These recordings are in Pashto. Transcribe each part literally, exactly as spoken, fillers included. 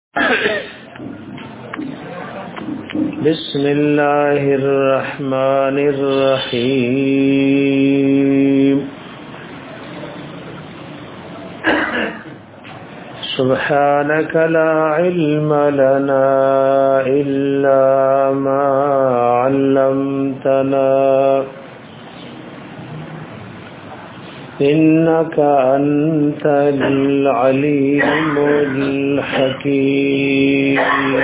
بسم الله الرحمن الرحيم سبحانك لا علم لنا إلا ما علمتنا إنك أنت العليم الحكيم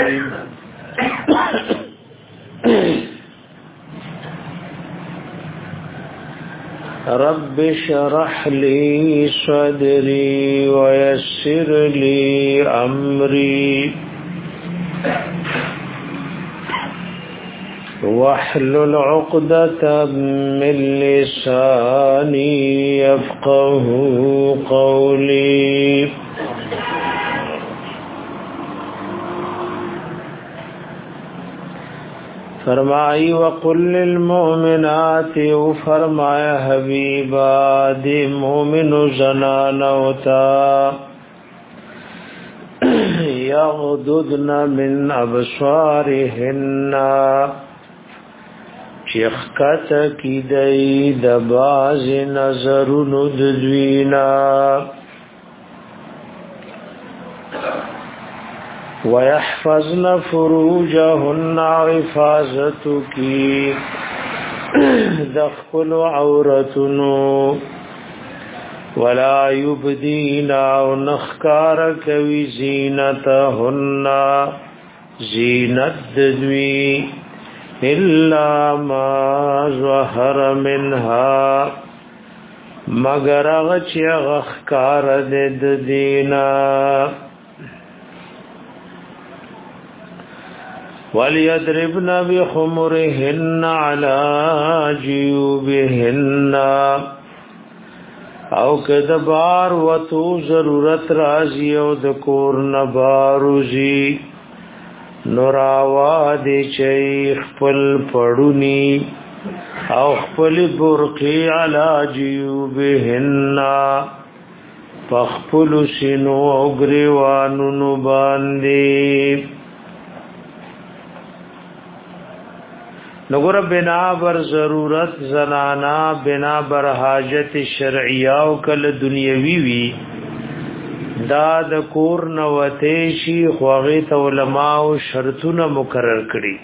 رب اشرح لي صدري ويسر لي أمري واحلل عقدة من لساني يفقه قولي فرمائی وقل للمؤمنات فرمایا حبیبا دی مومن زنانوتا یغددن من ابصارهن چخکت کی دی دباز نظرن ددوینا ويحفظن فروجهن حفاظت کی دخل عورتنو ولا يبدين نخکار کوي زینتهن زینت دوی الا ما ظهر منها مگر غچ غخکار د دینا وليضربن بخمرهن على جيوبهن او کدبار وتو ضرورت رازی او د کور نباروزی نوراوا دی چی خپل پړونی او خپل برقی علی جیوبهن پخپل سینو او گریوانو باندې نګور بنا بر ضرورت زنانا بنا بر حاجت شرعیه او کل دنیوي وی دا د کور نوته شي خوغه علماء او شرطونه مقرر کړي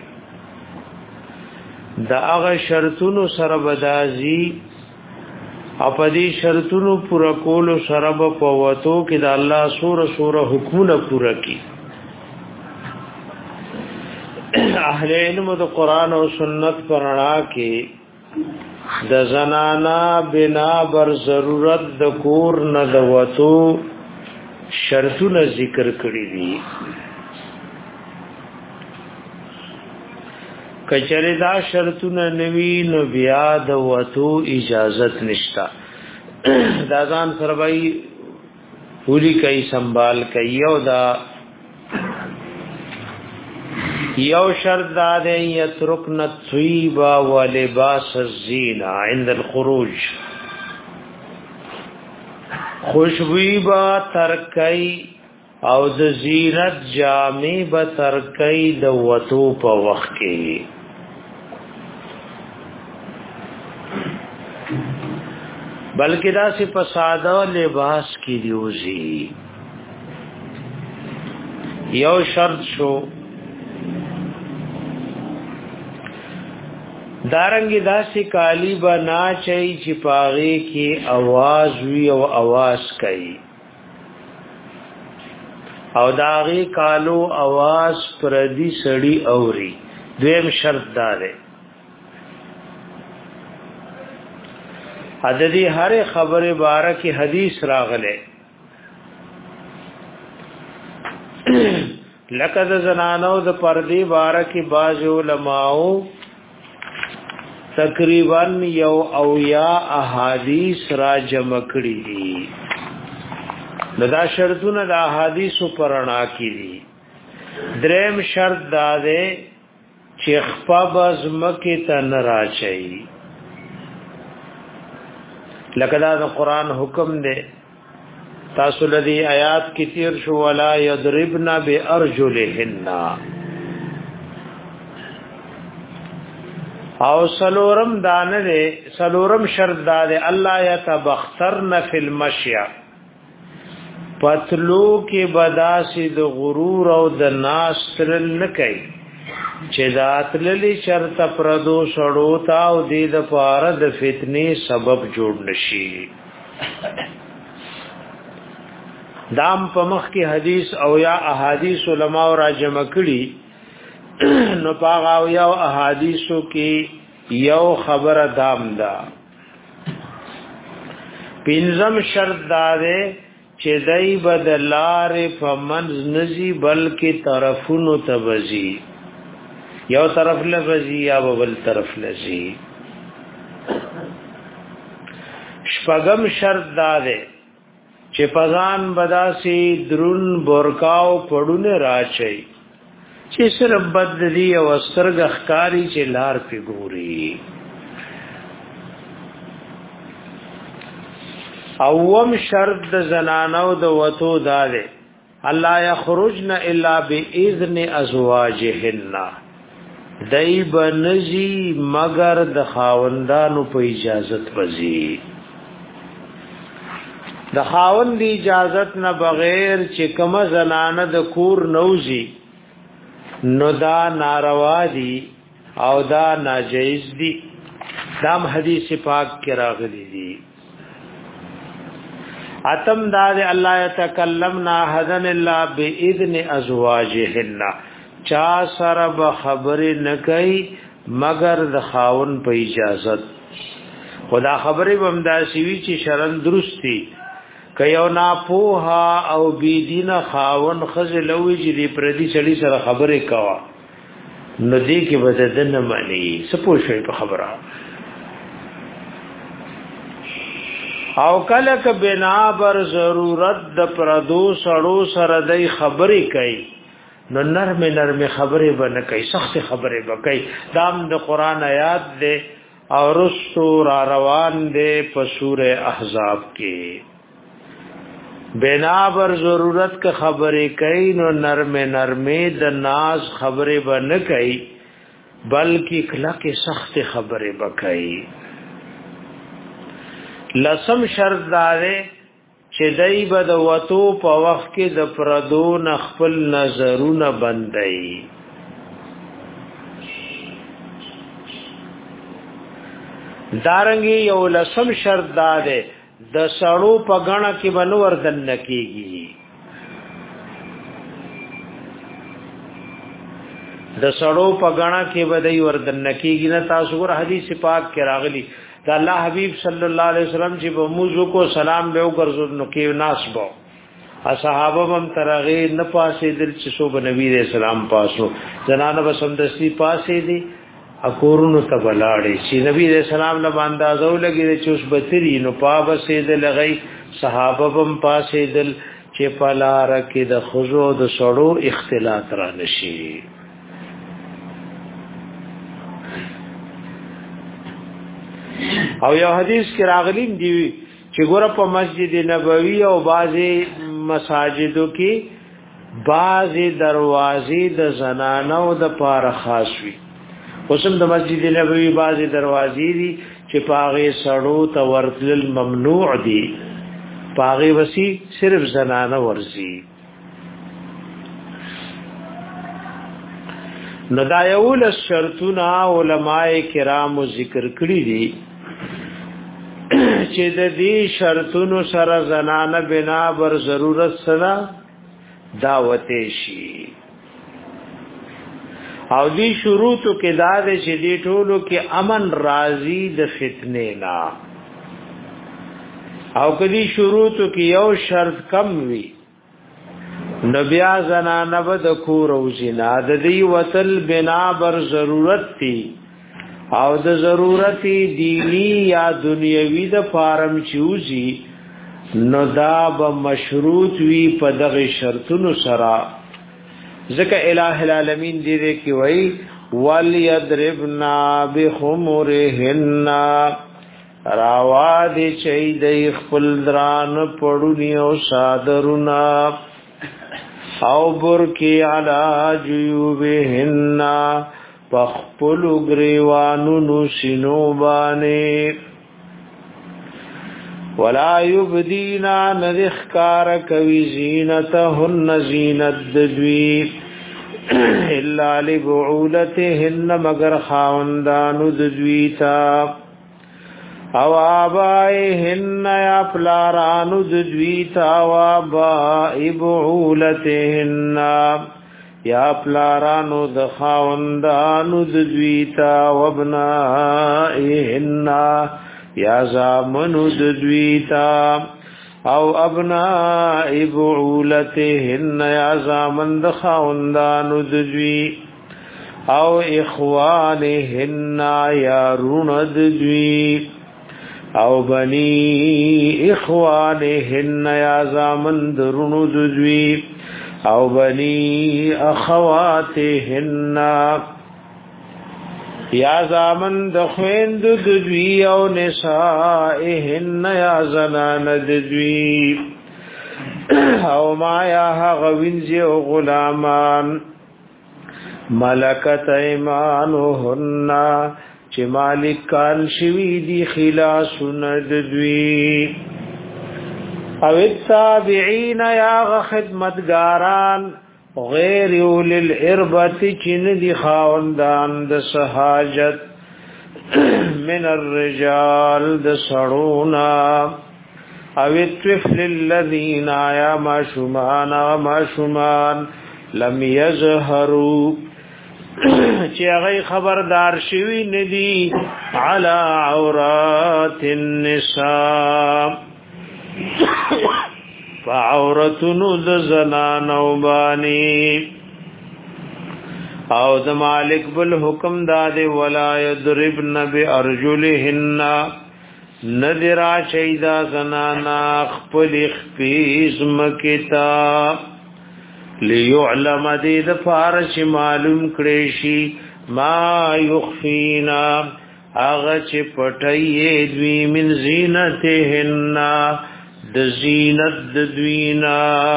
دا هغه شرطونو سره بدازي اپدي شرطونو پورا کول سره په وته کې د الله سوره سوره حکمونه پورا کړي اهل علم د قران او سنت پرانا کې د زنانا بنا بر ضرورت د کور نه د وتو شرطونه ذکر کړی دي کچره دا شرطونه نوی نو بیا د وتو اجازت نشتا دا ځان سروي پوری کوي سنبال کوي او دا یو شرط دا ده یترکن الطیبا و لباس الزینہ عند الخروج خوشبوئی با ترکی او د زینت جامی با ترکی د وطو پا وقت کی بلکہ دا سی پسادہ لباس کی دیوزی یو شرط شو دارنګ داسې کالی بنا چي چې پاغه کې आवाज وی او आवाज کوي او داغي کالو आवाज پردي سړی اوري دویم شرط داره عددي هر خبره باره کې حدیث راغله لکه د زنانو د پردي باره کې باز علماء تقریبا یو او یا احادیث را جمع کړي دي دا شرطونه د احادیث پرانا کړي دریم شرط دا ده چې خپل بزمکه تن راچي لکه دا د قران حکم دی تاسو لدی آیات کی تیر شو ولا یضربن بارجلهن او سلورم دانه دے سلورم شرط داده الله یتبخترن فی المشی پتلو کی بداسی د غرور او د ناس ترل نکي چې داتللی شرط پردو سړو تا او د د پاره د فتنې سبب جوړ نشي دام په مخ کې حدیث او یا احادیث علما او راجمه کړي نو پاغا او یا احادیثو کې یو خبره دام دا پینځم شرط داره چې دای بدلار فمنز نزی بلکې طرفونو تبزی یو طرف لبزی یا بل طرف لزی شپغم شرط داره چې پزان بداسي درون بورکاو پړونه راچي چې سر بد دی او سترګ ښکاری چې لار پیګوري اوم شرط د زنانو د وتو داله الله یخرجن الا باذن ازواجهن دایب نزی مگر د خاوندانو په اجازت وزي د خاوند دی اجازت نه بغیر چې کوم زنانه د کور نوزي نو دا ناروا دي او دا ناجیز دي دام حدیث پاک کې راغلي دي اتم دا دی الله یتکلمنا حذن الا باذن ازواجهن چا سره به خبر نه کوي مگر د خاوند په اجازت خدا خبره بمدا سوي چې شرن درستی کيو نا پوها او بی دین خاون خزلوی چې دی پردي چلی سره خبره کوا نو دې کې بددن معنی سپو شوی په خبره او کله ک بنا بر ضرورت د پردو سړو سره دای خبرې کوي نو نرم نرم خبرې بنه کوي سخت خبرې وکي دام د قران آیات دې او رسو را روان دې په سوره احزاب کې بنا بر ضرورت کا خبرې کوي نو نرم نرم د ناز خبرې بنه کوي بلکې کله کې سخت خبرې وکي لسم شرط داره چې دای بد وتو په وخت کې د پردو نخپل نظرونه بندي دارنګي یو لسم شرط داره د سړو په غاڼه کې بنور دن نکېږي د سړو په غاڼه کې بدای وردن نکېږي نه تاسو ور حدیث پاک کې راغلي دا الله حبیب صلی الله علیه وسلم چې په موضوع کو سلام به وګرځو نو کې ناسبو اصحابه هم ترغه نه پاسې دل چې سو نبی رسول سلام پاسو زنانه بسندستی پاسې دي اکورونو تبلاړي چې نبی رسول سلام له اندازو لګي چې اوس بتري نو پابسې دل لګي صحابه هم پاسې دل چې پلار کې د خزو د سړو اختلاط را نشي او یو حدیث کې راغلیم دی چې ګوره په مسجد نبوي او بعضي مساجدو کې بعضي دروازې د زنانو د پاره خاص وي اوسم د مسجد نبوي بعضي دروازې دي چې پاغه سړو ته ورتل ممنوع دي پاغه وسی صرف زنانه ورزي ندایول شرطنا علماء کرام ذکر کړی دي چې د دې شرطونو سره زنانه بنا بر ضرورت سره دعوت شي او دې شروطو کې دا د چې دې ټولو کې امن راضي د فتنې نه او کدي شروطو کې یو شرط کم وي نبیا زنانه بد کور او زنا د دې وتل بنا بر ضرورت تي او د ضرورت دینی یا دنیوي د فارم چوزي نو دا به مشروط وی په دغه شرطونو سره ځکه الٰه العالمین دې دې کې وای وليضربنا بخمرهن راوا دی چي د خپل دران پړونی او صادرونا او برکی علا جیوبهن پخپل گریوانو نسینو بانے ولا یبدینا ندخکار کوي زینتهن زینت ددوی الا لبعولتهن مگر خاوندانو ددویتا او آبائهن یا پلارانو ددویتا و آبائی بعولتهن یا پلارانو دخاوندانو ددویتا و ابنائهن یا زامنو ددویتا او ابنائی بعولتهن یا زامن دخاوندانو ددوی او اخوانهن یا رون ددوی او بنی اخوانهن یا زامن درونو ددوی او بنی اخواتهن یا زامن دخویند ددوی او نسائهن یا زنان ددوی او ما یا غوینزی او غلامان ملکت ایمانهن چې مالکان شوی دی خلاصون ددوی او التابعین یا خدمتگاران غیر اول الاربت چن دی خاوندان د سہاجت من الرجال د سړونا او الطفل الذین یا ما شمان ما شمان لم یظهروا چې هغه خبردار شوی ندی علی عورات النساء فعورتن د زنانو بانی او د مالک بل حکم داد ولا یضربن بارجلهن نذرا شیدا زنانا خپل خپیز مکتا ليعلم دې د فارش معلوم کړي شي ما يخفينا اغه چې پټي دوی من زینتهن د زینت د دوینا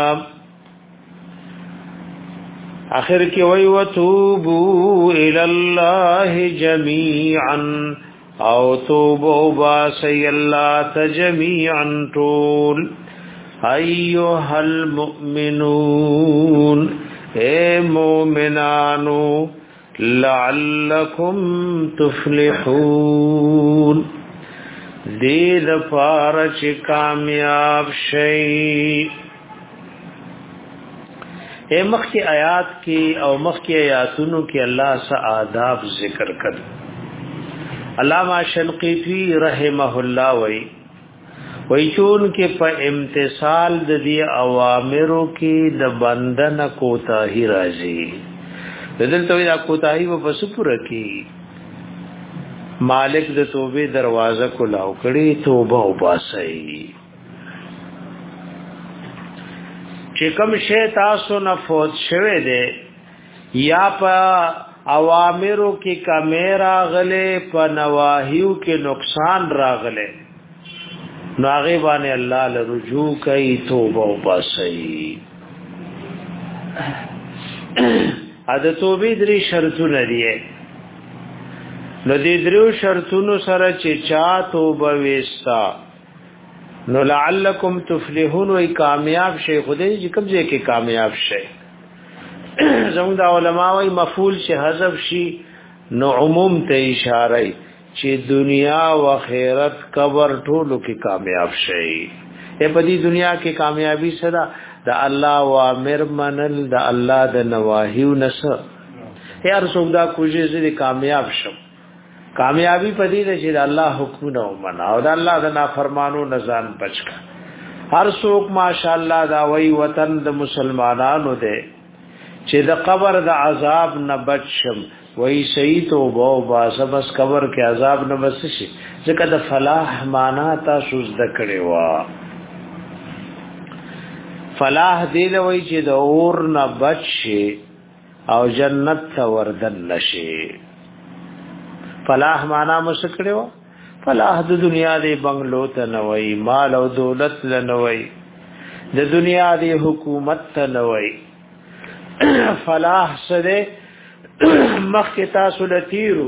اخر کې وی وتوبو الى الله جميعا او توبو باسی الله تجميعا طول ایوہ المؤمنون اے مومنانو لعلکم تفلحون دید پارچ کامیاب شئی اے مخی آیات کی او مخی آیاتونو کی اللہ سا آداب ذکر کر علامہ شنقیطی رحمہ اللہ وی وی چون کې په امتثال د دې اوامرو کې د بندن کوتاهی راځي دلته وی دا کوتاهی په پسپوره کې مالک د توبې دروازه کلاو کړي توبه وباسي چې کوم شی تاسو نه فوت شوه دی یا په اوامرو کې کمیرا غله په نواهیو کې نقصان راغله نو هغه باندې الله له رجوع کوي توبه او باسي اده توبې درې شرطونه دي نو دې درو شرطونو سره چې چا توبه وستا نو لعلکم تفلحون وای کامیاب شي خدای چې کوم ځای کې کامیاب شي زموږ د علماء وای مفعول چې حذف شي نو عموم ته اشاره چې دنیا او آخرت قبر ټولو کې کامیاب شي په دې دنیا کې کامیابی سره د الله اوامر منل د الله د نواهی نس هر څوک دا کوشش دې کامیاب شم کامیابی په دې چې د الله حکم نه ومنه او د الله د نافرمانو نزان بچا هر څوک ماشاءالله دا وی وطن د مسلمانانو دی چې د قبر د عذاب نه بچم وای صحیح توبه او باسبس قبر کې عذاب نه بس شي ځکه د فلاح معنا تاسو زده کړی و فلاح دی لوي چې د اور نه بچ شي او جنت ته وردن نشي فلاح معنا مو څه کړی و فلاح د دنیا دی بنگلو ته نوي مال او دولت لنوي د دنیا دی حکومت ته نوي فلاح سره مخک تاسو لتیرو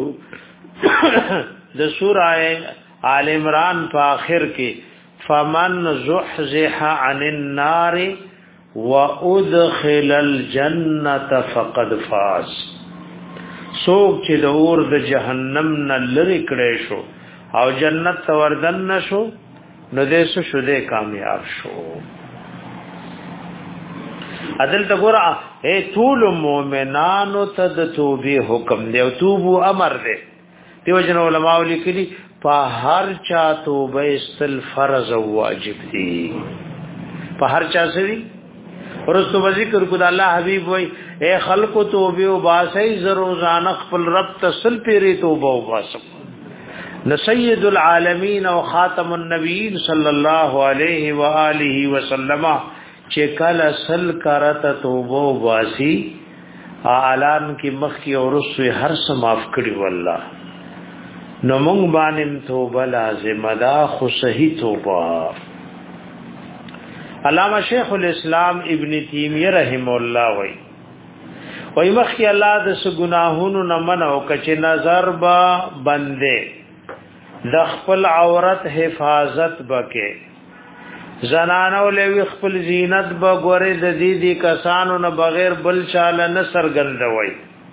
د سوره آل عمران په اخر کې فمن زحزح عن النار وادخل الجنه فقد فاز. سوک چې د اور د جهنم نه لری کړي شو او جنت ته وردن نشو نو دې شو شو دې کامیاب شو. عدل ته ګور اے ټول مؤمنانو ته د توبې حکم دی او توبو امر دی. دیو جن علماء لیکلي په هر چا توبه استل فرض او واجب دی. په هر چا سوي ورستو ذکر کو د الله حبيب وای اے خلق توبه او باسي زروزان خپل رب تسل پیری توبه او باسم نو سید العالمین او خاتم النبیین صلی الله علیه و آله وسلم چې کله سل کرت توبه او باسی اعلان کی مخ کی اور اس هر څه معاف کړي والله نو مونږ باندې توبه لازم ده خو صحیح توبه. علامہ شیخ الاسلام ابن تیمیہ رحم الله وای وای مخی الله د سګناهونو نه منو کچ نظر با بندې د خپل عورت حفاظت بکې زنانو له خپل زینت با ګوره د دې دي کسانو نه بغیر بل چاله نه سرګندوي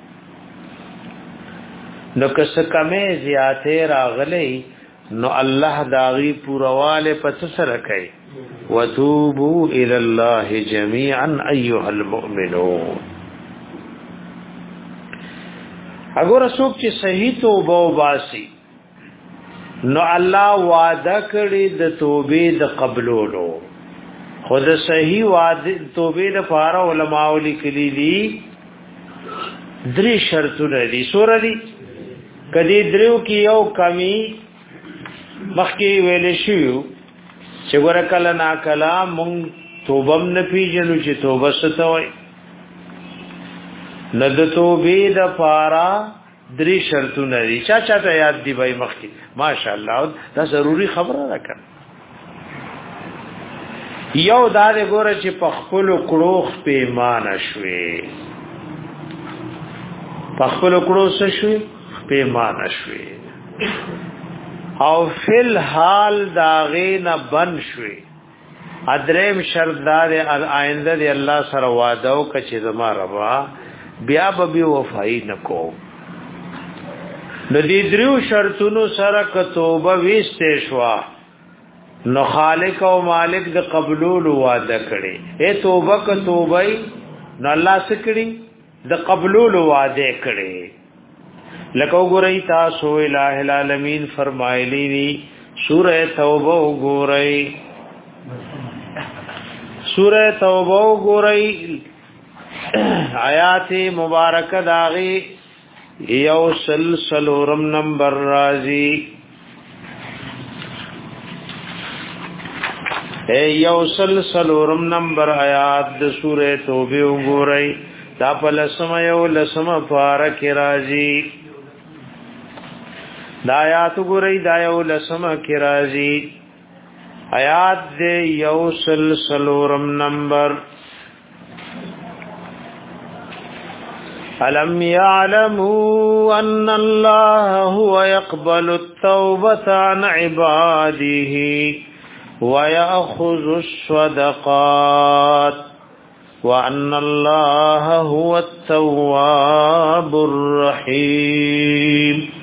نو کس کمه زیاته راغلی نو الله داغي پورواله پس سره کوي وتوبوا الى الله جميعا ايها المؤمنون. اگر څوک چې صحیح توبه وباسي نو الله وعده کړی د توبې د قبولولو. خود صحیح وعده توبې د فار علماء لیکلي دي درې شرطونه دي. سور دي کدي درو کې یو کمی مخکې ویل شو چې ورکل نا کلام مون توبم نه پیژنو چې توبه ستوي نه د توبې د پارا درې شرطونه دي. چا چاته یاد دی بھائی مخکې ماشاءالله دا ضروری خبره راکړه. یو دا د ګوره چې په خپل کړوخ پیمانه شوي په خپل کړو څه شوي پیمانه شوي او فل حال داغه نه بن شوي. ادریم شردار آینده دی الله سره وعده او کچې زما روا بیا به وفای نکو. نو دې دریو شرطونو سره ک توبه وسته شوا نو خالق او مالک د قبول وعده کړي. اے توبه ک توبه نو الله سکړي د قبول وعده کړي. لکه وګورئ تاسو الہ العالمین فرمایلی دي سورہ توبه وګورئ سورہ توبه وګورئ آیات مبارکه داغي یو سلسلورم نمبر رازی اے یو سلسلورم نمبر آیات د سورہ توبه وګورئ دا په لسم یو لسم فارق رازی دا آیات گوری دا یو لسم کی رازی آیات دے یو سلسلورم نمبر علم یعلموا ان اللہ هو يقبل التوبة عن عباده ويأخذ الصدقات وان اللہ هو التواب الرحیم.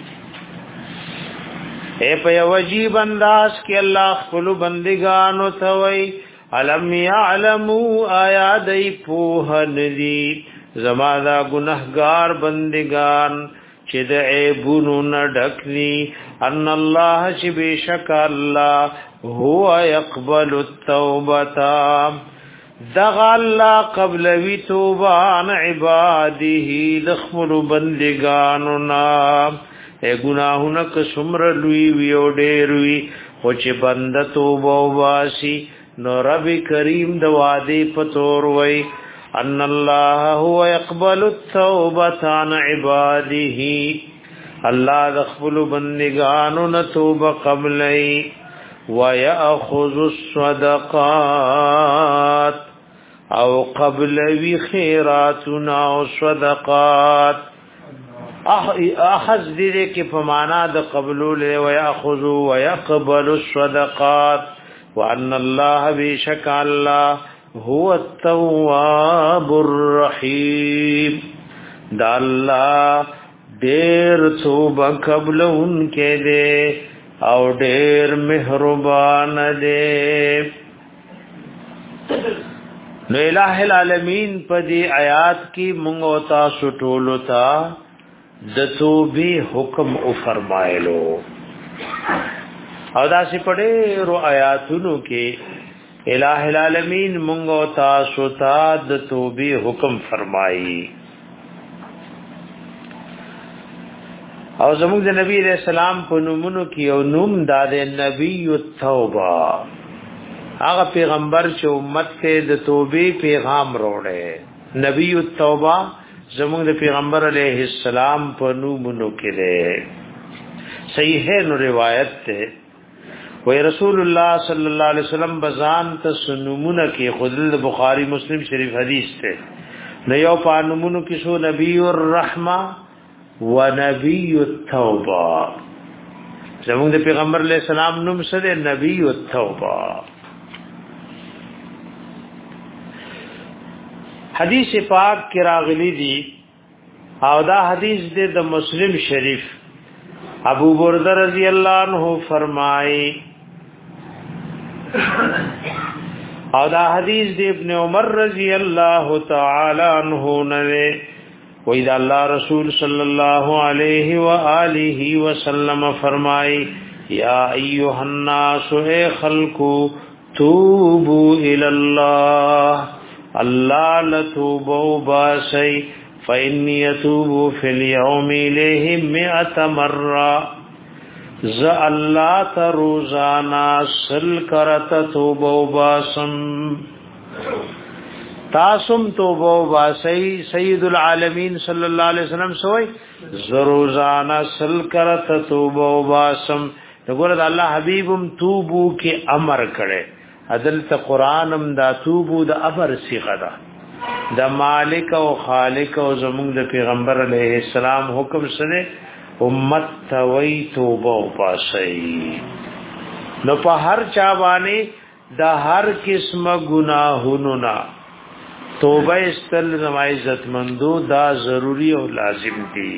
اے په واجب انداز کې الله خپل بندگانو ته وای علم یعلموا آیا دای په ندی زما دا گنہگار بندگان چې د عیبونو نه ډکنی ان الله چې بشک الله هو يقبل التوبه دغ الله قبل وی توبه عن عباده لخمر بندگانو نا اے گناہونه که سمر لوی ویو ډیر وی خو چې بند توبه واسي نو رب کریم د وعده پتور وای ان الله هو يقبل التوبه عن عباده الله د خپل بندگانو نه توبه قبلای ويأخذ الصدقات او قبلوی خیراتنا او صدقات اخذ دې کې په معنا د قبول او يأخذ ويقبل الصدقات وان الله بشک الله هو التواب الرحیم دا الله ډېر توبه قبلون کې دې او ډېر مهربان دې نو الہ العالمین په دې آیات کې مونږ او تاسو ټول ته د توبې حکم او فرمایلو او دا سي پړې رو آیاتونو کې الہ العالمین مونږ او تاسو ته د توبې حکم فرمایي او زموږ د نبی علیہ السلام په نومونو کې یو نوم د نبی التوبه هغه پیغمبر چې امت ته د توبې پیغام وروړي نبی التوبه زموږ د پیغمبر علیہ السلام په نومونو کې ده صحیح نو روایت ده وی رسول الله صلی الله علیه وسلم بزان ته سنمونه کې خود بخاری مسلم شریف حدیث ته نو یو په نومونو کې شو نبی الرحمه ونبی التوبه زموږ د پیغمبر علیہ السلام نوم سره نبی التوبه حدیث پاک کی راغلی دی او دا حدیث دے د مسلم شریف ابو برده رضی اللہ عنہ فرمائی او دا حدیث دے ابن عمر رضی اللہ تعالی عنہ نوے وَإِذَا اللہ رسول صلی اللہ علیہ وآلہ وسلم فرمائی یا ایوہ الناس اے خلقو توبو الاللہ اللہ لتوبو باسی فإنی یتوبو فی اليوم الیہم مئت مرہ ز اللہ تروزانا سل کرت توبو باسم تاسم توبو باسی سید العالمین صلی اللہ علیہ وسلم سوئی زروزانا سل کرت توبو باسم نگورد اللہ حبیبم توبو کی امر کرے عدلت قرآنم دا توبو دا ابر صیغه ده دا مالک او خالق او زمونږ د پیغمبر علیه السلام حکم سره امت توي توبه واسي نو په هر چا باندې دا هر قسمه گناهونو نا توبه استل زما عزت مندو دا ضروری او لازم دي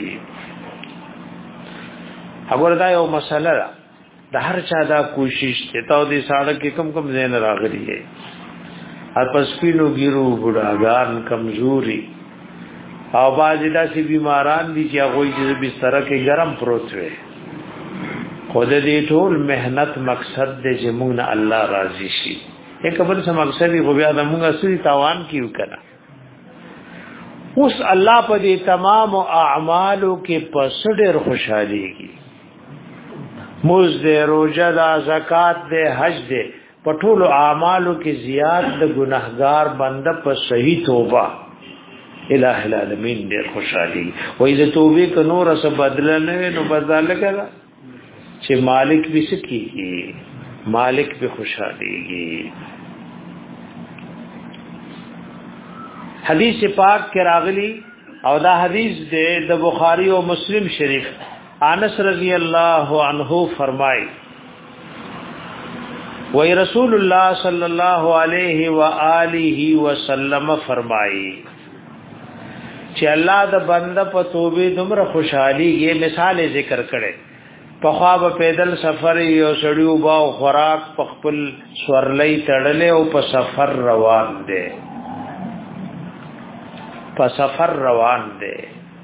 وګوره دا یو مسله ده د هر چا دا کوشش ته تاو دي ساړه کې کم کم زین راغلی ہے ار پسپینو ګیرو بډاګان کمزوري او باز داسې بیماران دي چې هغه چې بستر کې ګرم پروت وي خود دې ټول مهنت مقصد دې چې موږ نه الله راضي شي یک بل څه مقصد یې خو بیا د موږ اصلي تاوان کیو کړه اوس الله په دې تمام اعمالو کې پس ډېر خوشاليږي موز دے روجہ دا زکات دے حج دے پټولو اعمالو کې زیات د گناهګار بنده په صحیح توبه الہ العالمین دې خوشالي وې د توبې ک نور څه بدل نه نو بدل کړه چې مالک به سکی مالک به خوشاليږي حدیث پاک کې راغلی او دا حدیث دے د بخاری او مسلم شریف انس رضی اللہ عنہ فرمائے وی رسول اللہ صلی اللہ علیہ وآلہ وسلم فرمائی چې الله د بنده په توبې دومره خوشحالي یې مثال ذکر کړي په خواب پیدل سفر یو سړیو باو خوراک په خپل سورلۍ تړلې او په سفر روان دي په سفر روان دي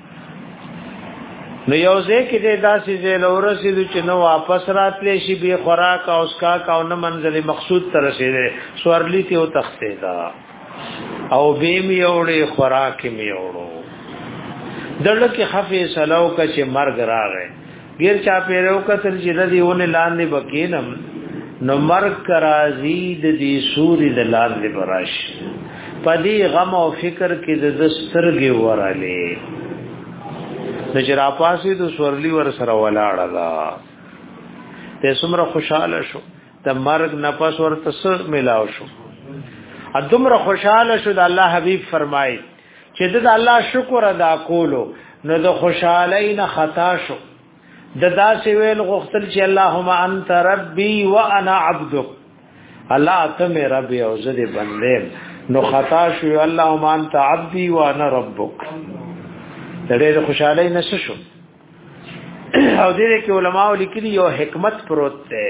نو یو ځکه دې داسې زلورسې د چې نو واپس راتلې شي به خوراک او اسکا کا نو منزل مقصود ته رسیدې سورلی ته او تختې دا او به می اورې خوراک می اورو دړه کې خفه سلو کا چې مرګ راغې غیر چا پیرو کتل چې د دیونه لاندې بکینم نو مرګ کرازی د دې سوري د لاندې براش پدې غم او فکر کې د دسترګې وراله نجرا پاسې د سورلی ور سره ولاړه دا ته څومره خوشاله شو د مرګ نفس ورته سر ملاو شو ادمره خوشاله شو د الله حبيب فرمایي چې د الله شکر ادا کولو نو د خوشالۍ نه خطا شو د داسې ویل غختل چې اللهم انت ربي وانا عبدك الله ته مې رب او زه دې بندې نو خطا شو اللهم انت عبدي وانا ربك د دې خوشالۍ نه شو او دې کې علماء لیکلي یو حکمت پروت ده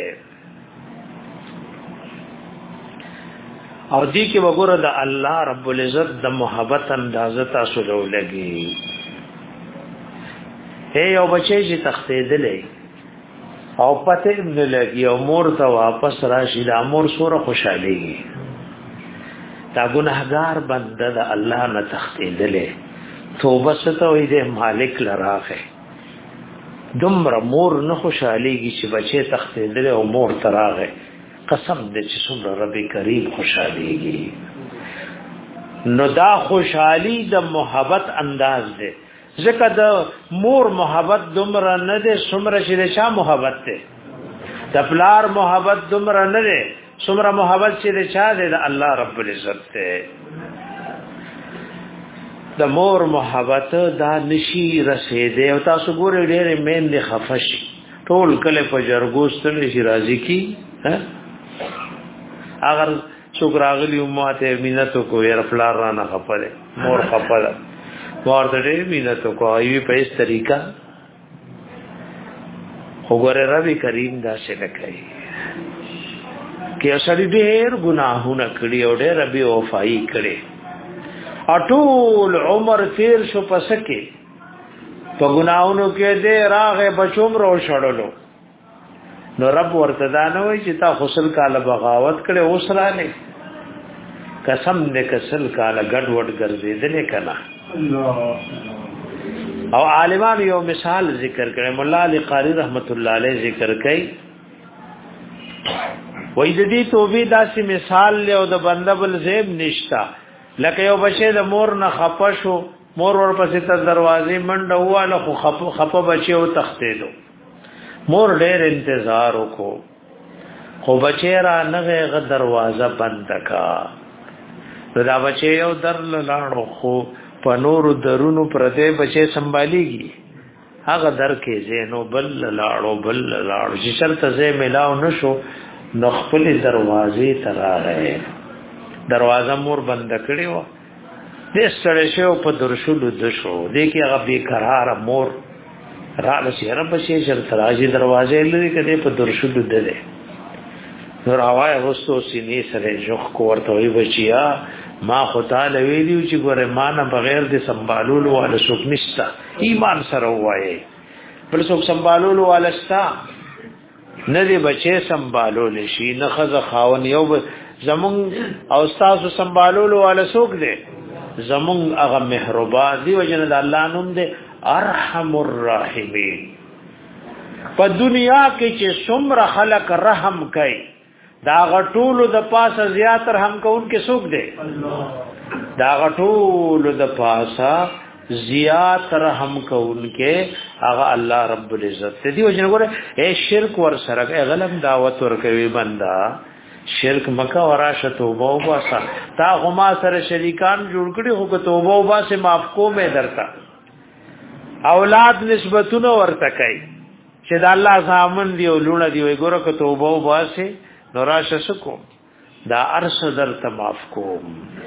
او دې کې وګوره د الله رب العزت د محبت اندازه تاسو له لګي هي یو بچی چې تختیدلې او پته نه لګي او مور ته واپس راشي د امور سره خوشاليږي دا ګناهګار بنده د الله نه تختیدلې توبه ستو دې مالک لراغه دمر مور نه خوشاليږي چې بچي تختیدلې او مور تراغه قسم دې چې څومره رب کریم خوشاليږي نو دا خوشحالي د محبت انداز ده ځکه د مور محبت دومره نه ده څومره چې د چا محبت ده د پلار محبت دومره نه ده څومره محبت چې د چا ده د الله رب العزت ده د مور محبت دا نشي رسیدې او تاسو ګورئ ډېر مين دي خفش ټول کله په جرګوستل شي راضي کی ها اگر څوک راغلی امته مينتو کو ير فلار را نه خپله مور خپله ورته دې مينتو کو ایوي په اس طریقہ وګوره ربي کریم دا څه کوي کې اصلي ډېر ګناهونه کړی او ډېر ربي وفای کړی اټول عمر تیر شو پسکه په ګناهونو کې دې راغه بچوم رو شړلو نو رب ورته دا نه وای چې تا خسل کاله بغاوت کړي اوس را نه قسم دې کسل کاله ګډ وډ ګرځیدل کنا او عالمان یو مثال ذکر کړي مولا علی قاری رحمت الله علیه ذکر کړي وای دې توبې داسې مثال له او د بندبل زیب نشتا لکه یو بچی د مور نه خپشو مور ورپسې ته دروازې منډه واله خو خپ خپ بچي او تختیدو مور ډېر انتظار وکړو خو بچی را نغه غ دروازه بند کا دا بچی یو در لاړو خو په نور درونو پرته بچی سنباليږي هغه در کې زینو بل لاړو بل لاړو چې شرط زې ملاو نشو نو خپل دروازې تراغه دروازه مور بند کړی و دې سره شو په درشلو د شو دې کې هغه بیقرار مور را لسی رب شي شر تراجي دروازه لري کده په درشلو ده نو راوای وستو سینې سره جوخ کو ورته وی بچیا ما خدا لویلیو چې ګوره ما نه بغیر د سنبالولو ولا څوک نشتا ایمان سره وایي بل څوک سنبالولو ولا شتا نه دی بچي سنبالول شي نه خزه خاون یو زمون او تاسو سنبالولو ولا څوک دی زمون هغه مهربان دی وجنه د الله نوم دی ارحم الراحمین په دنیا کې چې څومره خلق رحم کوي دا غټولو د پاسه زیات رحم کوونکې څوک دی الله دا غټولو د پاسه زیات رحم کوونکې هغه الله رب العزت دی وجنه ګوره اے شرک ور سره غلم دعوت ور کوي بندا شرک مکه وراشه توبه وباسه تا غما سره شریکان جوړ کړي هو که توبه وباسه معاف کومه درتا اولاد نسبتونه ورته کوي چې د الله ځامن دی او لونه دی وي ګوره که توبه وباسه نو راشه سکو دا ارس درته معاف کوم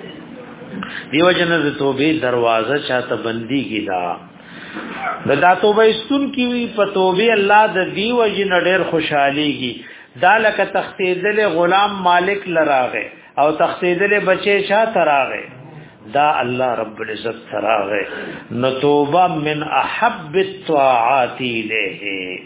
دیو جن د توبې دروازه چاته بندي کی دا د دا توبه استون کی وی په توبې الله د دیو جن ډېر خوشحاليږي دا لکه تختیدل غلام مالک لراغه او تختیدل بچي شاه تراغه دا الله رب العزت تراغه نو توبه من احب الطاعات الیه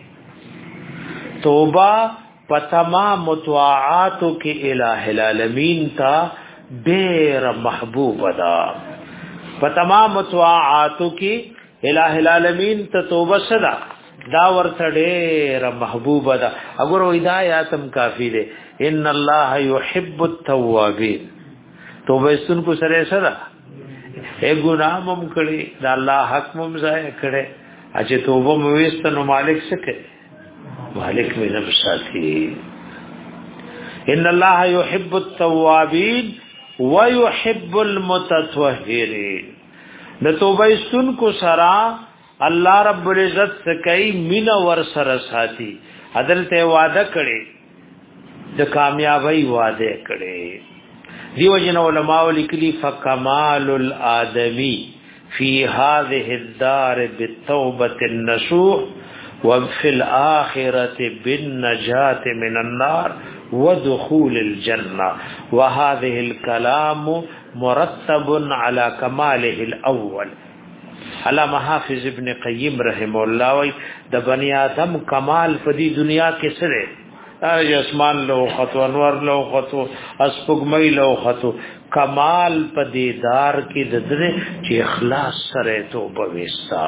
توبه په تمام طاعاتو کې الٰه العالمین تا ډېر محبوب ده په تمام طاعاتو کې الٰه العالمین ته توبه صدا دا ورته ډېر محبوب ده وګورئ ہدایتم کافی ده ان الله يحب التوابین توبه استون کو سره سره اے ګناه مم کړي دا الله حق مم ځای کړي اجه توبه مويست نو مالک سکه مالک می رب ساتي ان الله يحب التوابين ويحب المتطهرين د توبه استن کو سرا الله رب العزت سکای مین ور سره ساتي عدل ته وعده کړي د کامیابی وعده کړي دیو جن علماء لیکلي فکمال الادمی فی هذه الدار بالتوبه النصوح وفي الاخره بالنجاه من النار ودخول الجنه وهذه الكلام مرتب على كماله الاول. علامہ حافظ ابن قیم رحم الله وی د بنی آدم کمال په دې دنیا کې سره ای اسمان لو خطو انور لو خطو اسپغمی لو خطو کمال په دې دار کې د دې چې اخلاص سره توبه وستا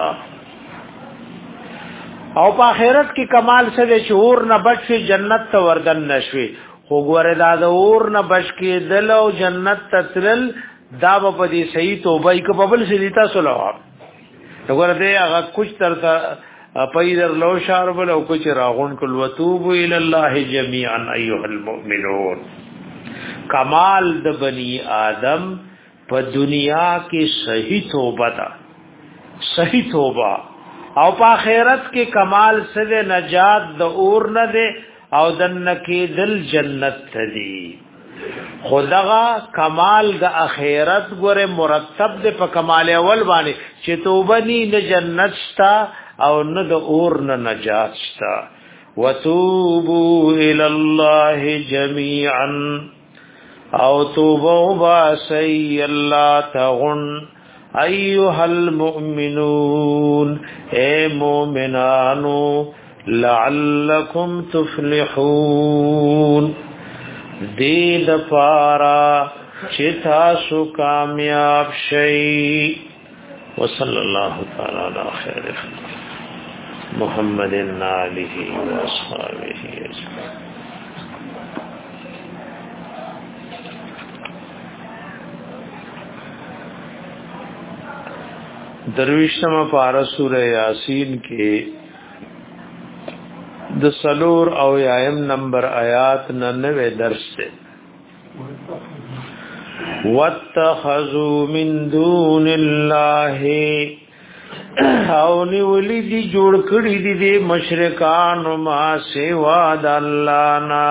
او په آخرت کې کمال سره شعور نه بچي جنت ته وردن نشوي خو ګوره دا د اور نه بچ کې دل او جنت تترل دا په دې صحیح توبه کې په بل سلیتا سلام وګوره دې هغه کچھ ترتا پیدر لو شارب لو کچھ راغون کل وتوب الى الله جميعا ايها المؤمنون. کمال د بنی آدم په دنیا کې صحیح توبه ده صحیح توبه او په آخرت کې کمال سره نجات د اور نه ده او دنه کې دل جنت تدي. خدغه کمال د اخرت ګوره مرتب د په کمال اول باندې چې توبه ني نه جنت شتا او نه د اور نه نجات شتا. وتوبوا الى الله جميعا او توبوا باسي الله تغن ايها المؤمنون اے مومنانو لعلكم تفلحون دید پارا چتا سو کامیاب شئی. وصلی اللہ تعالی علی خیر محمد آلہ و اصحابہ اجمعین. درویشتم پارا سورہ یاسین کے د سلور او یایم نمبر آیات ننوے درس سے وَاتَّخَذُوا مِن دُونِ اللَّهِ او نیولی دی جوڑ کری دی دی مشرکان ما سوا د الله نا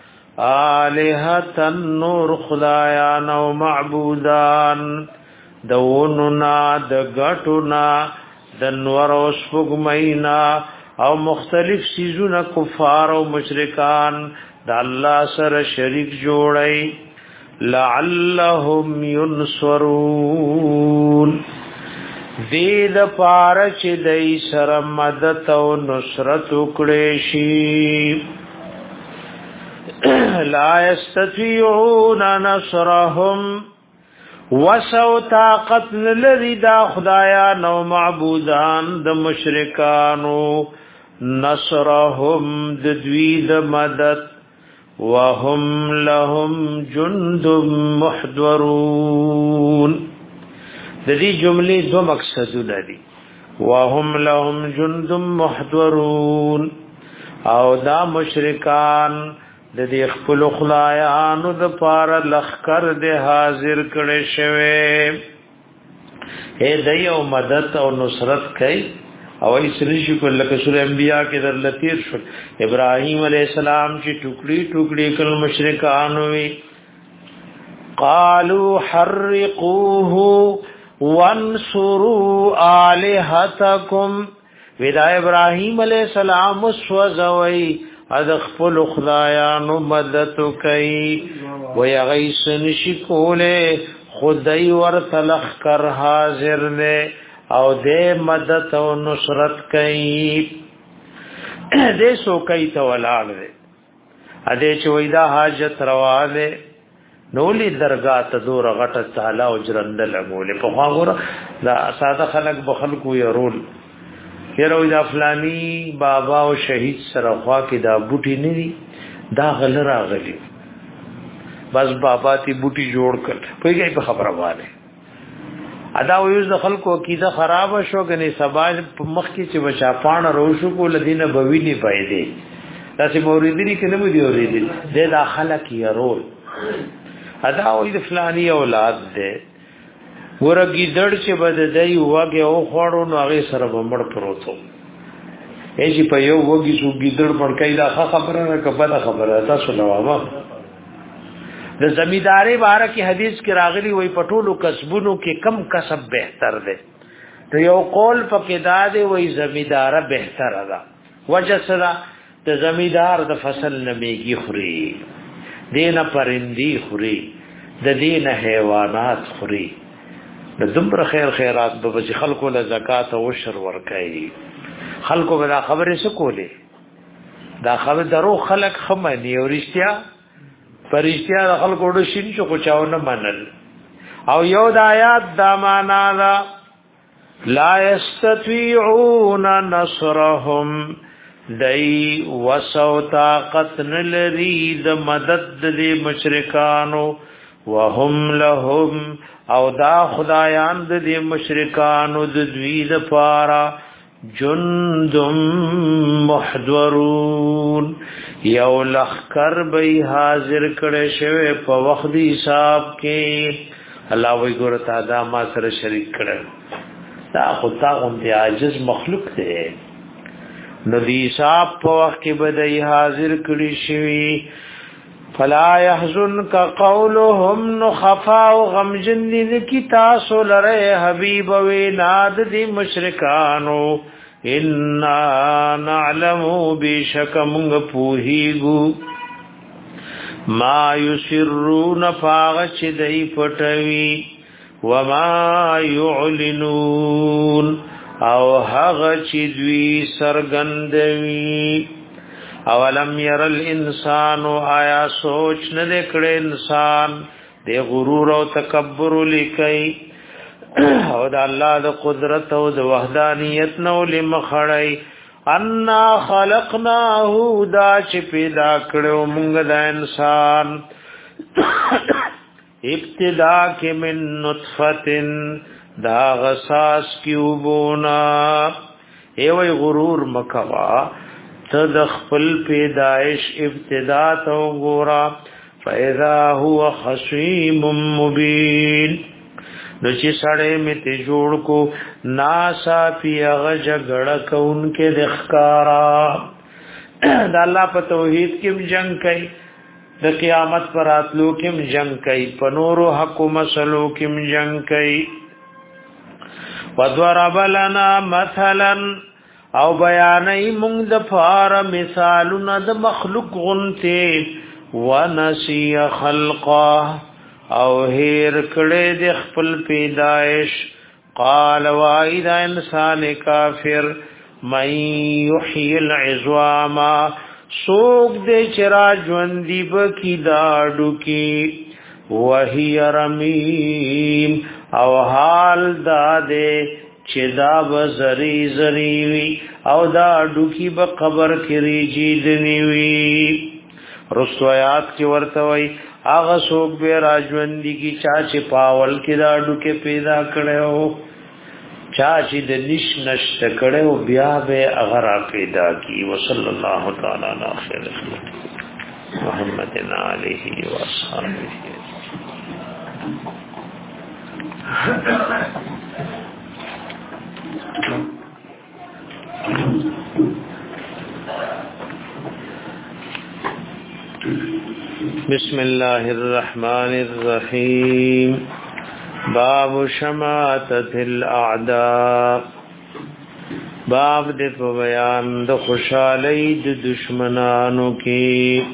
آلہتن نور خدایان او معبودان دوننا د غټونا د نور او سپګمینا او مختلف سیزونه کفار او مشرکان د الله سره شریک جوړي لعلهم ينصرون دید پارچ دای سره مدد او نصرت وکړي شي لا یستطيعون نصرهم وسو طاقت لذي دا خدایان او معبودان د مشرکانو نصرهم د دوی د مدد وهم لهم جند محضرون. د دې جملې دو مقصدونه دي وهم لهم جند محضرون او دا مشرکان د دې خپل خدایانو د پاره لخر د حاضر کړي شوی اے دایو مدد او نصرت کوي او ایسری شو کله کسر انبیاء کې در لتیر شو ابراهیم علیہ السلام چې ټوکړي ټوکړي کل مشرکان وي قالوا حرقوه وانصروا الہتکم ودا ابراهیم علیہ السلام سوځوي ادخل خدایانو مدد کوي وي غیسن شکوله خدای ورتلخ کر حاضر نه او دې مدد او نصرت کوي دې سو کوي ته ولاړ دې ا دې چې وېدا حاجت رواله نولي درگاه ته دور غټه تعالی او جرندل امول په خاغره دا ساده خلق به خلقو يرول یره دا فلانی بابا او شهید سره خوا کې دا بوټي نه دي دا غل راغلي بس بابا تی بوټي جوړ کړ په یې په خبره واره ادا ویز د خلکو کیده خراب شو غني سبا مخ کی چې بچا پان روشو کو لدینه بوی نه پایدې تاسو موریدی کې نه مو دی اوریدل د داخله کی رول ادا وې د فلانی اولاد ده ورګی دړ چې بد دی وګه او خوړو نو هغه سره بمړ پروتو ایجی په یو وګی سو ګیدړ پړکای دا خبره نه کبه خبره تاسو نو واه د زمیداری باره کې حدیث کې راغلی وای پټولو کسبونو کې کم کسب بهتر دی ته یو قول پکې دادې وای زمیدار بهتر ده وجه سره د زمیدار د فصل نمیږي خوري دینه پرندي خوري د دینه حیوانات خوري د دمر خیر خیرات به چې خلکو له زکات او شر ورکړي خلکو به دا خبره سکولې دا خبره درو خلک خمني او رښتیا پرشتیا د خلکو ډو شین شو کو چاونه منل او یو د آیات دا معنا دا لا یستطيعون نصرهم دای وسو طاقت نلری د مدد د مشرکانو وهم لهم او دا خدایان د مشرکانو د دوی د پارا جندم محضرون یو لخر به حاضر کړي شوی په وخت حساب کې الله وی ګور تا دا ما سره شریک کړي دا خدای اون دی عاجز مخلوق دی نو دی حساب په وخت کې به حاضر کړي شوی فلا يحزنك قولهم نخفا وغمجن لکی تاسو لره حبیب و ناد دی مشرکانو انا نعلم بشک مونږ پوهیګو ما یسرون فاغچ دی پټوي وما يعلنون او هغه چې دوی سرګندوي اولم ير الانسان آیا سوچ نه کړي انسان د غرور او تکبر لیکي او د الله د قدرت او د وحدانیت نو لمخړی ان خلقناه دا چې پیدا کړو موږ د انسان ابتدا کې من نطفه دا غساس کیوبونا ایوی غرور مکوا تد خپل پیدائش ابتدا تو ګورا فاذا هو خصيم مبين نو چې سړی می ته جوړ کو ناسا پیغه جګړه کونکې د ښکارا د الله په توحید کې جنگ کوي د قیامت پر اتلو کې جنگ کوي په نورو حق مسلو کې جنگ کوي وضرب لنا مثلا او بیانای مونږ د فار مثالونه د مخلوق غنته ونسی خلقه او هیر کړه د خپل پیدائش قال واذ انسان کافر من يحيي العظام سوق دې چرا ژوندۍ بکی داډو کی وهي رمیم او حال داده چې دا بزری زری وی او دا ډوکی به قبر کې ریجیدنی وی رسویات کې ورته وای هغه څوک به راځوندې کی چا چې پاول کې دا ډوکه پیدا کړو چا چې د نش نشت کړو بیا به هغه پیدا کی وصلی الله تعالی علی خیر محمد علیه و اصحابہ بسم الله الرحمن الرحیم باب شماتة الاعداء باب د بیان د خوشالۍ د دشمنانو کې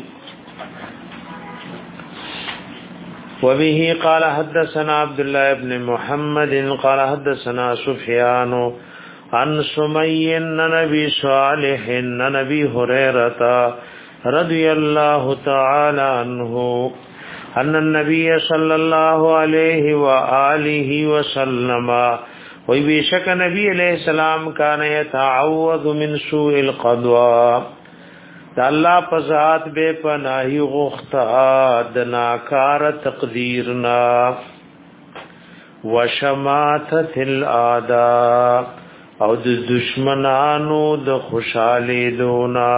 وبه قال حدثنا عبد الله بن محمد قال حدثنا سفيان عن سمي النبي صالح النبي هريرة رضي الله تعالى عنه ان النبي صلى الله عليه واله وسلم وبشك نبي عليه السلام كان يتعوذ من سوء القضاء الله پزات بے پناہی غختا د ناکار تقدیرنا وشماتت الاعداء او د دشمنانو د خوشاله دونا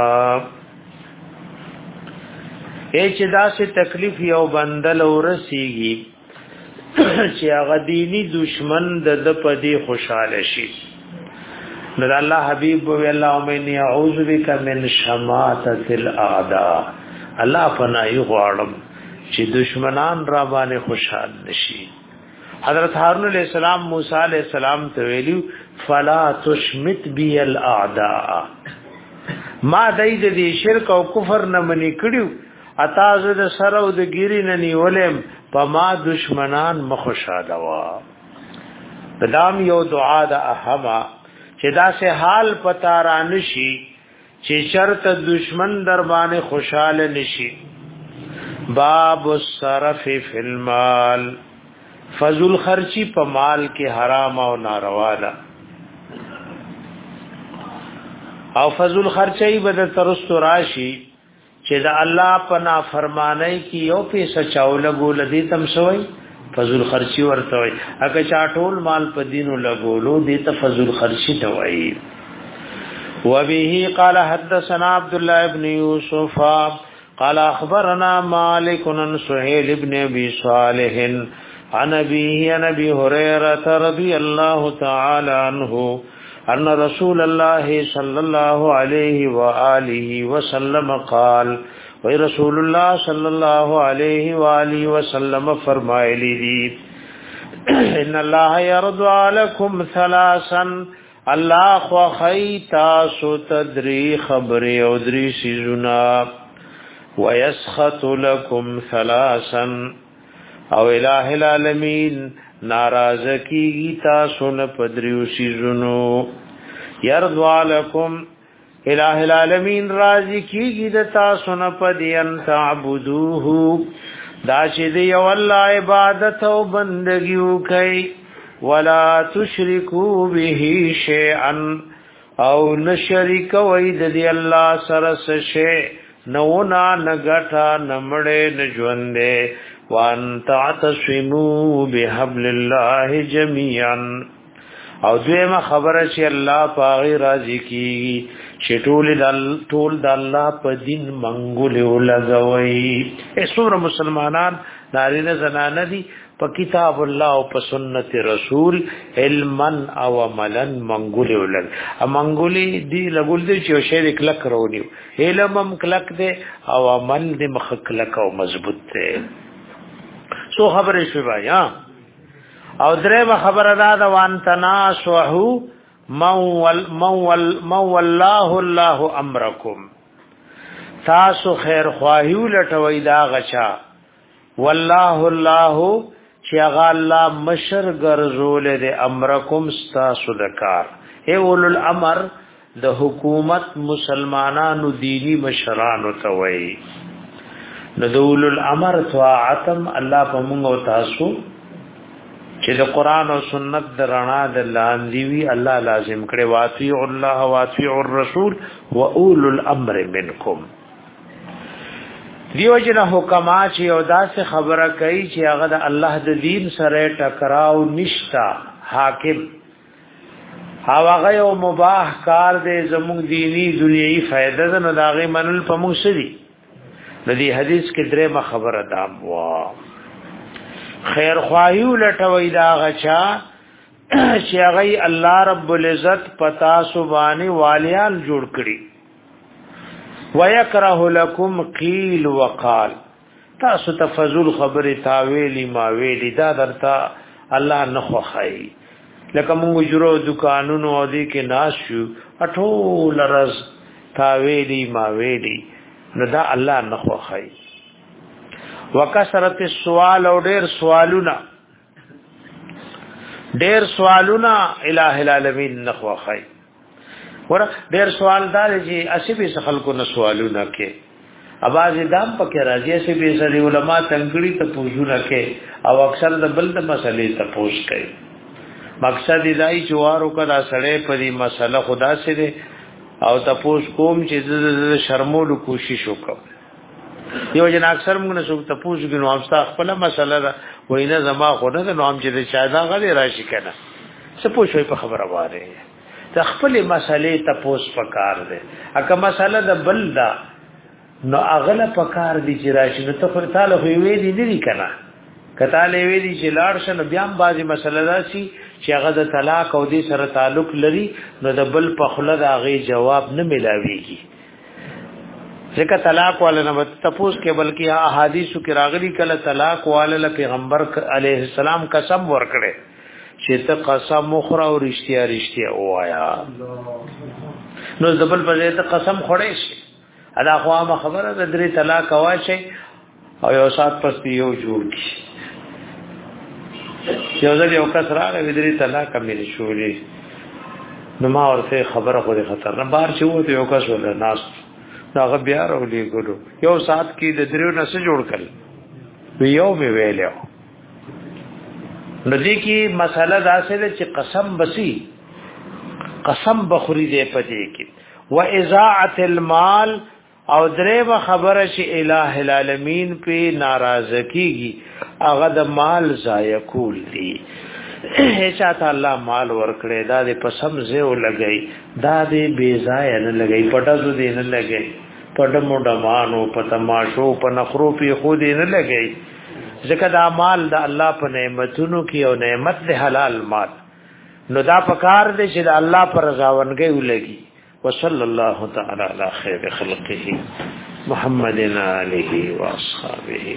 اې چې داسې تکلیف یو بندل ورسیږي چې هغه دینی دشمن د د پدی خوشاله شي نو الله حبیب وی اللهم انی اعوذ بک من شماتت الاعداء الله پناه غواړم چې دشمنان را باندې خوشحال نشي حضرت هارون علیہ السلام موسی علیہ السلام ته ویلو فلا تشمت بی الاعداء ما دای د شرک او کفر نه منی کړیو اتاز د سره او د ګیری نه نیولم په ما دشمنان مخوشاله وا دام یو دعا د احما چې دا سه حال پتا را نشي چې شرط دشمن در باندې خوشاله نشي باب الصرف فی المال فضل خرچی په مال کې حرام او ناروا ده او فضل خرچي بد ترست راشي چې دا الله په نافرمانی کې یو پیسه چاول ګول دي تم سوی فضل خرچي ورته وي اګه چاټول مال په دینو لګولو دي ته فضل خرچي ته وایي وبه قال حدثنا عبد الله ابن يوسف قال اخبرنا مالك عن سهيل ابن ابي صالح عن ابيه عن ابي هريره رضي الله تعالى عنه ان رسول الله صلى الله عليه واله وسلم قال وی رسول الله صلی الله علیه و آله وسلم فرمایلی دی ان الله يرضى لكم ثلاثا الله خو خیتا سو تدری خبر او دری سیزنا ويسخط لكم ثلاثا او الہ العالمین ناراض کی تاسو نه پدریو سیزونو يرضى لكم الہ العالمین راضی کیږي د تاسو نه پدې ان تعبدوه دا چې دی الله عبادت او بندگی وکي ولا تشركوا به شيئا او نشریک وای د دی الله سره څه نو نا نغټا نمړې نژوندې وان تعتصموا بحبل الله جميعا او دویمه خبره چې الله پاغي راضی کی چې ټول د ټول د الله په دین منګول ولګوي ایسور مسلمانان نارینه زنانه دي په کتاب الله او په سنت رسول علما او عملا منګول ولګ ا منګولي دی لګول دي چې شی کلک رونیو علم هم کلک دي او عمل دې مخ کلک او مضبوط دي سو خبره شوی یا او درېمه خبره دا د وان تناسحو مول مول مولاه الله امرکم تاسو خیر خواهیو لټوي دا غچا والله الله چې هغه الله مشر ګرځول دې امرکم تاسو دکار اے اول الامر د حکومت مسلمانانو دینی مشرانو ته وایي ندول الامر طاعتم الله په موږ او تاسو چې د قران او سنت د رڼا د لاندې وی الله لازم کړي واطیع الله واطیع الرسول واول الامر منکم دیو جن حکما چې او داسې خبره کوي چې هغه د الله د دین سره ټکراو نشتا حاکم هغه یو مباح کار دی زموږ دینی دنیوي فائدہ نه داغه منل په موږ سړي ندی حدیث کې درېمه خبره ده وا خیر خواهیو لټوي دا غچا چې هغه الله رب العزت پتا سبحانه والیان جوړ کړي ويكره لكم قيل وقال تاسو تفضل خبره تاویلی ما ویلی دا درته الله نه خوخی لکه موږ جوړو دکانونو او دې کې ناش شو اټول رز تاویلی ما ویلی نو دا الله نه خوخی وکثرت السوال او ډیر سوالونه ډیر سوالونه الہ العالمین نه خوخی ور ډیر سوال دار چې اسبي خلکو نه سوالونه کې اواز دام پکې راځي اسبي سړي علما تنګړي ته پوښتنه کې او اکثر د بل د مسلې ته پوښ کوي مقصد دای جوارو کړه سړې په دې مسله خدا سره او تاسو کوم چې د شرمولو کوشش وکړ یو جن اکثر موږ نه څوک تاسو غنو اوستا خپل مسله وینه زما خو نه نو هم چې شاده غلي راشي کنه څه پوښوي په خبره واره ته خپل مسلې ته پوس پکار دی اګه مسله د بل دا نو اغله پکار دی چې راشي نو ته خو تعالی خو وی دی نه کنه کته له وی دی چې لاړ شنه بیا هم بازي مسله راشي چې هغه د طلاق او دې سره تعلق لري نو د بل په خله د هغه جواب نه ملاويږي ځکه طلاق والا نه تپوس کې بلکې احادیثو کې راغلي کله طلاق والا پیغمبر علیه السلام قسم ورکړي چې ته قسم مخره او رښتیا رښتیا وایا نو زبل په دې ته قسم خورې شي ادا خو ما خبره ده درې طلاق واچي او یو سات پس یو جوړ کی یو ځل یو کس راغی درې طلاق مې شولې نو ما ورته خبره خو دې خطر نه بار چې وته یو کس ولا ناس دا بیا راولې ګورو یو سات کې د درې نه څه جوړ کړ یو مې ویلو نو دې کې مسله دا سره چې قسم بسی قسم بخوري دې پدې کې و اذاعت المال او درېبه خبره چې الٰه العالمین په ناراضه کیږي هغه د مال ضایع کول دي هیڅ الله مال ورکړي دا دې پسم زه ولګي دا دې بے ضایع نه لګي پټه دې نه لګي پټمو دمانو پتماشو په نخرو په خو دې نه لګي ځکه دا مال د الله په نعمتونو کې او نعمت د حلال مال نو دا پکار دې چې د الله پر رضاونګي ولګي وصلی الله تعالی علی خیر خلقه محمد علیه و اصحابہ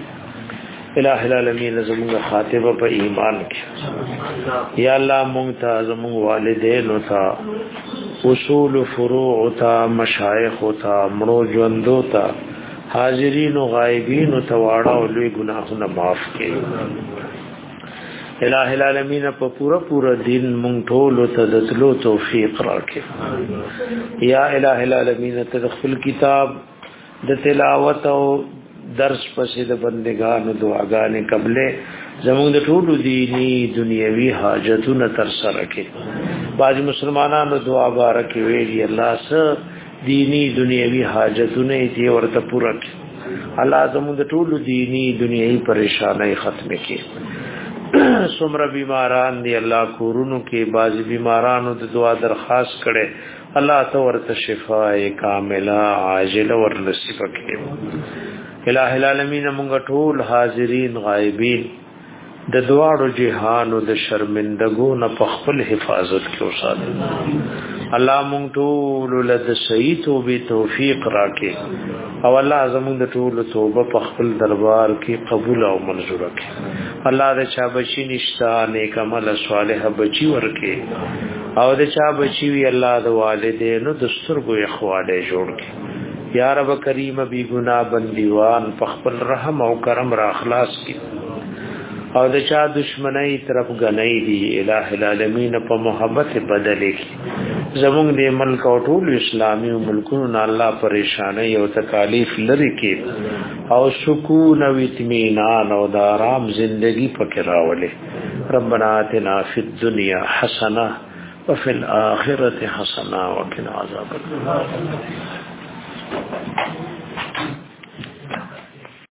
الہ العالمین زموږ خاتمه په ایمان کې یا الله مونږ ته زموږ والدین او ته اصول فروع او ته مشایخ او ته مړو ژوندو ته حاضرین و غائبین و تواړه او لوی ګناهونه معاف کړي الٰه العالمین په پورا پورا دین مونږ ټول ته د تلو توفیق راکړي یا الٰه العالمین ته خپل کتاب د تلاوت او درس پسې د بندگانو دعاګانې قبلې زموږ د ټولو دینی دنیوي حاجتونه تر سره کړي باج مسلمانانو دعا بارک ویلي الله سره دینی دنیوي حاجتونه دې ورته پوره کړي الله زموږ د ټولو دینی دنیوي پریشانای ختم کړي څومره بیماران دي الله کورونو کې بعض بیمارانو د دعا درخواست کړي الله ته ورته شفای کامله عاجله ورنصیب کړي الٰه العالمین موږ ټول حاضرین غایبین د دواړو جهان او د شرمندګو نه په خپل حفاظت کې اوساته الله مونږ ټول له صحیح توبې توفیق راکړي او الله زموږ د ټول توبه په خپل دربار کې قبول او منظور کړي الله د چا بچی نشتا نیک عمل صالح بچی ورکړي او د چا بچی وی الله د والدینو د سترګو اخواله جوړ کړي یا رب کریم بی گناہ بندیوان په خپل رحم او کرم را اخلاص کړي او د چا دشمنی طرف غنۍ دی الٰه العالمین په محبت بدل کی زموږ د ملک او ټول اسلامي ملکونو الله پریشانی او تکالیف لري کی او سکون او اطمینان او د آرام زندگی پکې راولي ربنا آتنا فی الدنیا حسنه وفي الاخره حسنه وقنا عذاب النار